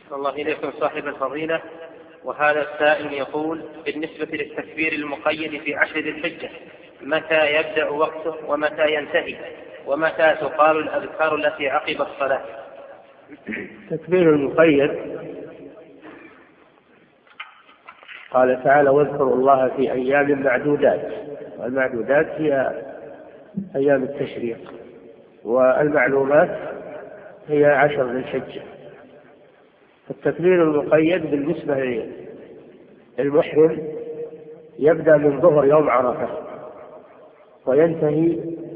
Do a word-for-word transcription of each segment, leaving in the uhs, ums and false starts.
الله إليكم صاحب الفضيلة. وهذا السائل يقول: بالنسبة للتكبير المقيد في عشر ذي الحجة، متى يبدأ وقته ومتى ينتهي، ومتى تقال الأذكار التي عقب الصلاة؟ التكبير المقيد قال تعالى: واذكروا الله في أيام معدودات، والمعدودات هي أيام التشريق، والمعلومات هي عشر ذي الحجة. التكبير المقيد بالنسبة للمحرم يبدأ من ظهر يوم عرفة وينتهي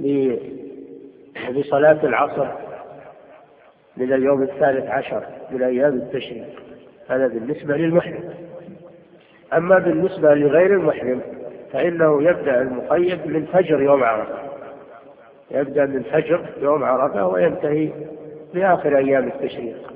بصلاة العصر من اليوم الثالث عشر من أيام التشريق. هذا بالنسبة للمحرم. أما بالنسبة لغير المحرم فإنه يبدأ المقيد من فجر يوم عرفة، يبدأ من فجر يوم عرفة وينتهي بآخر أيام التشريق،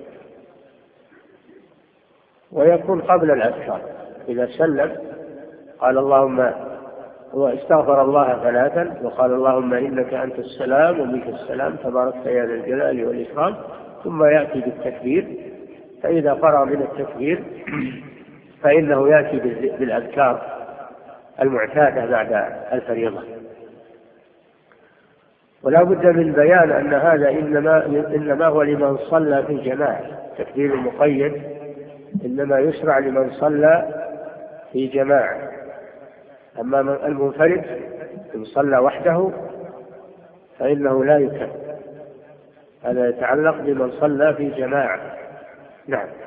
ويكون قبل الأذكار. إذا سلم قال اللهم، واستغفر الله ثلاثا، وقال اللهم إنك أنت السلام ومنك السلام تبارك يا ذا الجلال والإكرام، ثم يأتي بالتكبير. فإذا فرغ من التكبير فإنه يأتي بالأذكار المعتادة بعد الفريضة. ولا بد من بيان أن هذا إنما, إنما هو لمن صلى في الجماعة. التكبير المقيد إنما يشرع لمن صلى في جماعة، أما المنفرد إن صلى وحده فإنه لا يكبر. هذا يتعلق بمن صلى في جماعة. نعم.